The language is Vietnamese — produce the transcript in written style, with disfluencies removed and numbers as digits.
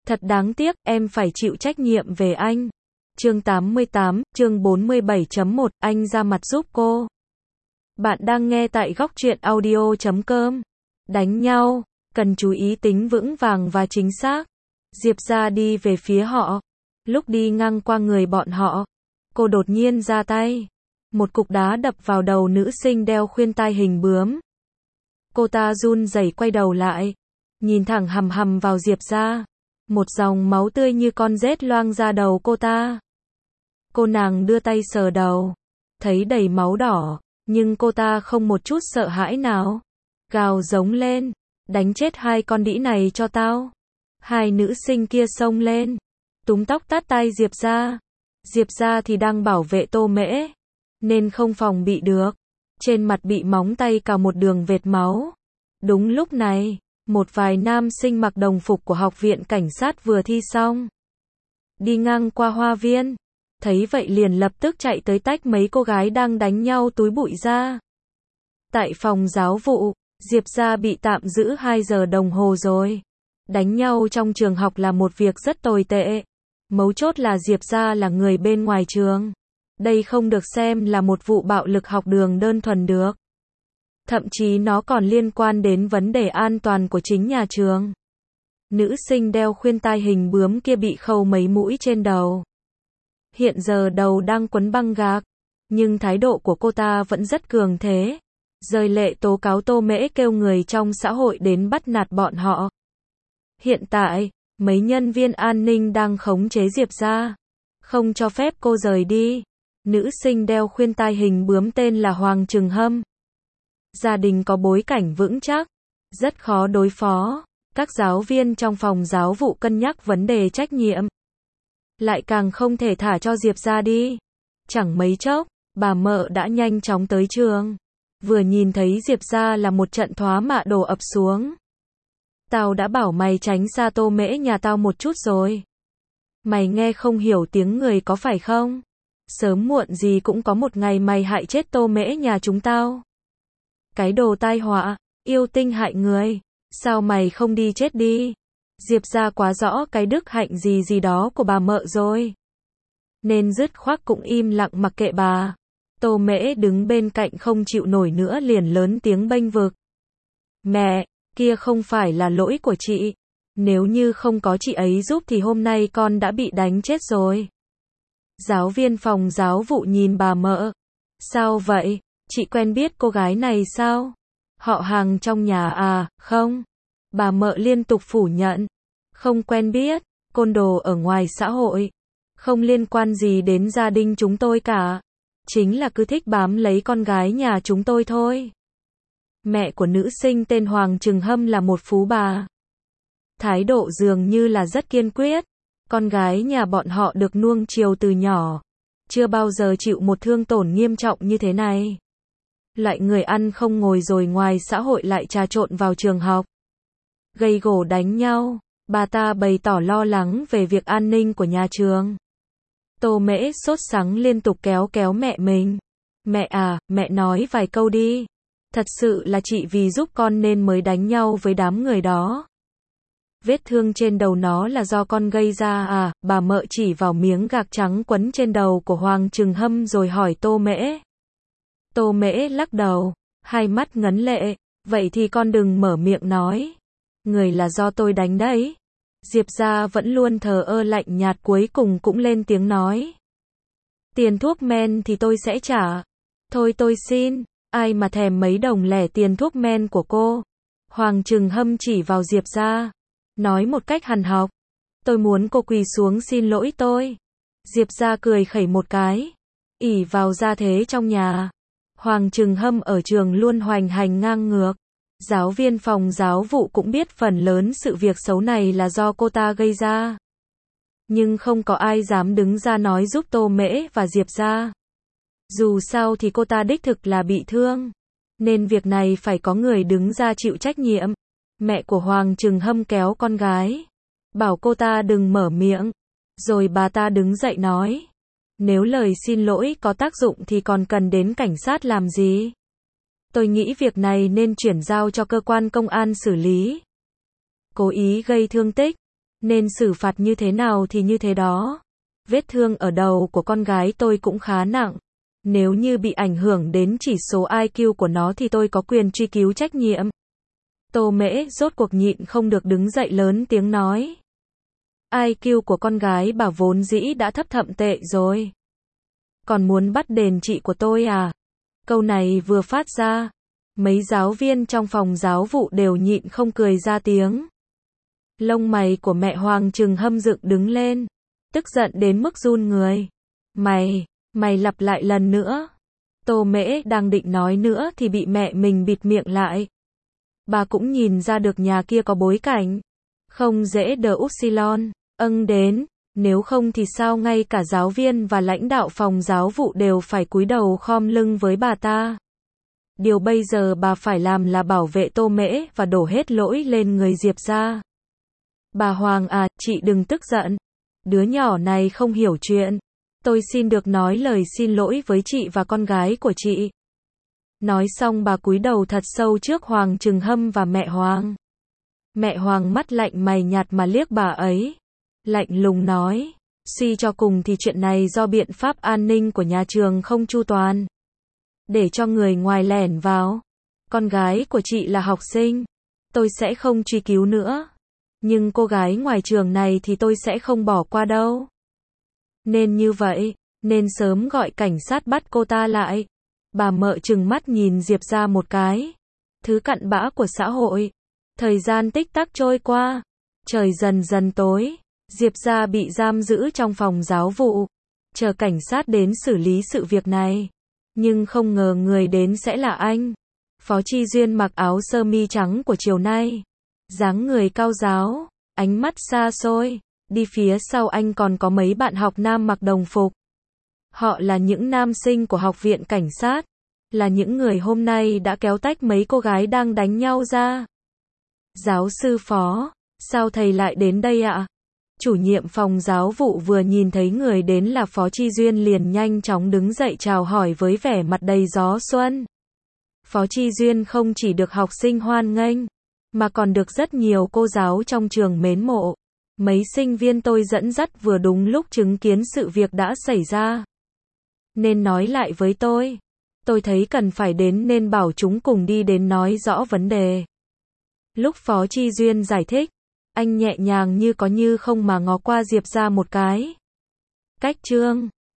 Thật đáng tiếc, em phải chịu trách nhiệm về anh. Chương 88, chương 47.1, anh ra mặt giúp cô. Bạn đang nghe tại góc truyện audio.com. Đánh nhau, cần chú ý tính vững vàng và chính xác. Diệp Gia đi về phía họ. Lúc đi ngang qua người bọn họ, cô đột nhiên ra tay. Một cục đá đập vào đầu nữ sinh đeo khuyên tai hình bướm. Cô ta run rẩy quay đầu lại, nhìn thẳng hằm hằm vào Diệp Gia. Một dòng máu tươi như con rết loang ra đầu cô ta. Cô nàng đưa tay sờ đầu, thấy đầy máu đỏ, nhưng cô ta không một chút sợ hãi nào. Gào giống lên, đánh chết hai con đĩ này cho tao. Hai nữ sinh kia xông lên, túm tóc tát tay Diệp Gia. Diệp Gia thì đang bảo vệ Tô Mễ, nên không phòng bị được. Trên mặt bị móng tay cào một đường vệt máu. Đúng lúc này, một vài nam sinh mặc đồng phục của học viện cảnh sát vừa thi xong, đi ngang qua hoa viên, thấy vậy liền lập tức chạy tới tách mấy cô gái đang đánh nhau túi bụi ra. Tại phòng giáo vụ, Diệp Gia bị tạm giữ 2 giờ đồng hồ rồi. Đánh nhau trong trường học là một việc rất tồi tệ. Mấu chốt là Diệp Gia là người bên ngoài trường. Đây không được xem là một vụ bạo lực học đường đơn thuần được. Thậm chí nó còn liên quan đến vấn đề an toàn của chính nhà trường. Nữ sinh đeo khuyên tai hình bướm kia bị khâu mấy mũi trên đầu. Hiện giờ đầu đang quấn băng gạc, nhưng thái độ của cô ta vẫn rất cường thế. Rơi lệ tố cáo Tô Mễ kêu người trong xã hội đến bắt nạt bọn họ. Hiện tại, mấy nhân viên an ninh đang khống chế Diệp Gia, không cho phép cô rời đi. Nữ sinh đeo khuyên tai hình bướm tên là Hoàng Trừng Hâm. Gia đình có bối cảnh vững chắc, rất khó đối phó. Các giáo viên trong phòng giáo vụ cân nhắc vấn đề trách nhiệm. Lại càng không thể thả cho Diệp Gia đi. Chẳng mấy chốc, bà Mợ đã nhanh chóng tới trường. Vừa nhìn thấy Diệp Gia là một trận thoá mạ đổ ập xuống. Tao đã bảo mày tránh xa Tô Mễ nhà tao một chút rồi. Mày nghe không hiểu tiếng người có phải không? Sớm muộn gì cũng có một ngày mày hại chết Tô Mễ nhà chúng tao. Cái đồ tai họa, yêu tinh hại người. Sao mày không đi chết đi? Diệp Gia quá rõ cái đức hạnh gì đó của bà Mợ rồi, nên dứt khoát cũng im lặng mặc kệ bà. Tô Mễ đứng bên cạnh không chịu nổi nữa liền lớn tiếng bênh vực. Mẹ, kia không phải là lỗi của chị. Nếu như không có chị ấy giúp thì hôm nay con đã bị đánh chết rồi. Giáo viên phòng giáo vụ nhìn bà Mợ. Sao vậy? Chị quen biết cô gái này sao? Họ hàng trong nhà à? Không. Bà Mợ liên tục phủ nhận. Không quen biết, côn đồ ở ngoài xã hội. Không liên quan gì đến gia đình chúng tôi cả. Chính là cứ thích bám lấy con gái nhà chúng tôi thôi. Mẹ của nữ sinh tên Hoàng Trừng Hâm là một phú bà. Thái độ dường như là rất kiên quyết. Con gái nhà bọn họ được nuông chiều từ nhỏ. Chưa bao giờ chịu một thương tổn nghiêm trọng như thế này. Loại người ăn không ngồi rồi ngoài xã hội lại trà trộn vào trường học. Gây gổ đánh nhau. Bà ta bày tỏ lo lắng về việc an ninh của nhà trường. Tô Mễ sốt sắng liên tục kéo mẹ mình. Mẹ à, mẹ nói vài câu đi. Thật sự là chị vì giúp con nên mới đánh nhau với đám người đó. Vết thương trên đầu nó là do con gây ra à? Bà Mợ chỉ vào miếng gạc trắng quấn trên đầu của Hoàng Trừng Hâm rồi hỏi Tô Mễ. Tô Mễ lắc đầu, hai mắt ngấn lệ. Vậy thì con đừng mở miệng nói. Người là do tôi đánh đấy. Diệp Gia vẫn luôn thờ ơ lạnh nhạt cuối cùng cũng lên tiếng nói. Tiền thuốc men thì tôi sẽ trả. Thôi tôi xin, ai mà thèm mấy đồng lẻ tiền thuốc men của cô. Hoàng Trừng Hâm chỉ vào Diệp Gia, nói một cách hằn học. Tôi muốn cô quỳ xuống xin lỗi tôi. Diệp Gia cười khẩy một cái. Ỷ vào gia thế trong nhà. Hoàng Trừng Hâm ở trường luôn hoành hành ngang ngược. Giáo viên phòng giáo vụ cũng biết phần lớn sự việc xấu này là do cô ta gây ra. Nhưng không có ai dám đứng ra nói giúp Tô Mễ và Diệp Gia. Dù sao thì cô ta đích thực là bị thương. Nên việc này phải có người đứng ra chịu trách nhiệm. Mẹ của Hoàng Trừng Hâm kéo con gái. Bảo cô ta đừng mở miệng. Rồi bà ta đứng dậy nói. Nếu lời xin lỗi có tác dụng thì còn cần đến cảnh sát làm gì? Tôi nghĩ việc này nên chuyển giao cho cơ quan công an xử lý. Cố ý gây thương tích, Nên xử phạt như thế nào thì như thế đó. Vết thương ở đầu của con gái tôi cũng khá nặng. Nếu như bị ảnh hưởng đến chỉ số IQ của nó thì tôi có quyền truy cứu trách nhiệm. Tô Mễ rốt cuộc nhịn không được đứng dậy lớn tiếng nói. IQ của con gái bà vốn dĩ đã thấp thậm tệ rồi. Còn muốn bắt đền chị của tôi à? Câu này vừa phát ra, mấy giáo viên trong phòng giáo vụ đều nhịn không cười ra tiếng. Lông mày của mẹ Hoàng Trừng Hâm dựng đứng lên, tức giận đến mức run người. Mày lặp lại lần nữa. Tô Mễ đang định nói nữa thì bị mẹ mình bịt miệng lại. Bà cũng nhìn ra được nhà kia có bối cảnh. Không dễ đờ upsilon, đến, nếu không thì sao ngay cả giáo viên và lãnh đạo phòng giáo vụ đều phải cúi đầu khom lưng với bà ta. Điều bây giờ bà phải làm là bảo vệ Tô Mễ và đổ hết lỗi lên người Diệp gia. Bà Hoàng à, chị đừng tức giận. Đứa nhỏ này không hiểu chuyện. Tôi xin được nói lời xin lỗi với chị và con gái của chị. Nói xong bà cúi đầu thật sâu trước Hoàng Trừng Hâm và mẹ Hoàng. Mẹ Hoàng mắt lạnh mày nhạt mà liếc bà ấy. Lạnh lùng nói, suy cho cùng thì chuyện này do biện pháp an ninh của nhà trường không chu toàn. Để cho người ngoài lẻn vào. Con gái của chị là học sinh. Tôi sẽ không truy cứu nữa. Nhưng cô gái ngoài trường này thì tôi sẽ không bỏ qua đâu. Nên như vậy, nên sớm gọi cảnh sát bắt cô ta lại. Bà Mợ trừng mắt nhìn Diệp gia một cái. Thứ cặn bã của xã hội. Thời gian tích tắc trôi qua. Trời dần dần tối. Diệp gia bị giam giữ trong phòng giáo vụ. Chờ cảnh sát đến xử lý sự việc này. Nhưng không ngờ người đến sẽ là anh. Phó Chi Duyên mặc áo sơ mi trắng của chiều nay. Dáng người cao ráo, ánh mắt xa xôi. Đi phía sau anh còn có mấy bạn học nam mặc đồng phục. Họ là những nam sinh của học viện cảnh sát. Là những người hôm nay đã kéo tách mấy cô gái đang đánh nhau ra. Giáo sư Phó, sao thầy lại đến đây ạ? Chủ nhiệm phòng giáo vụ vừa nhìn thấy người đến là Phó Chi Duyên liền nhanh chóng đứng dậy chào hỏi với vẻ mặt đầy gió xuân. Phó Chi Duyên không chỉ được học sinh hoan nghênh, mà còn được rất nhiều cô giáo trong trường mến mộ. Mấy sinh viên tôi dẫn dắt vừa đúng lúc chứng kiến sự việc đã xảy ra. Nên nói lại với tôi thấy cần phải đến nên bảo chúng cùng đi đến nói rõ vấn đề. Lúc Phó Chi Duyên giải thích, anh nhẹ nhàng như có như không mà ngó qua Diệp ra một cái. Cách chương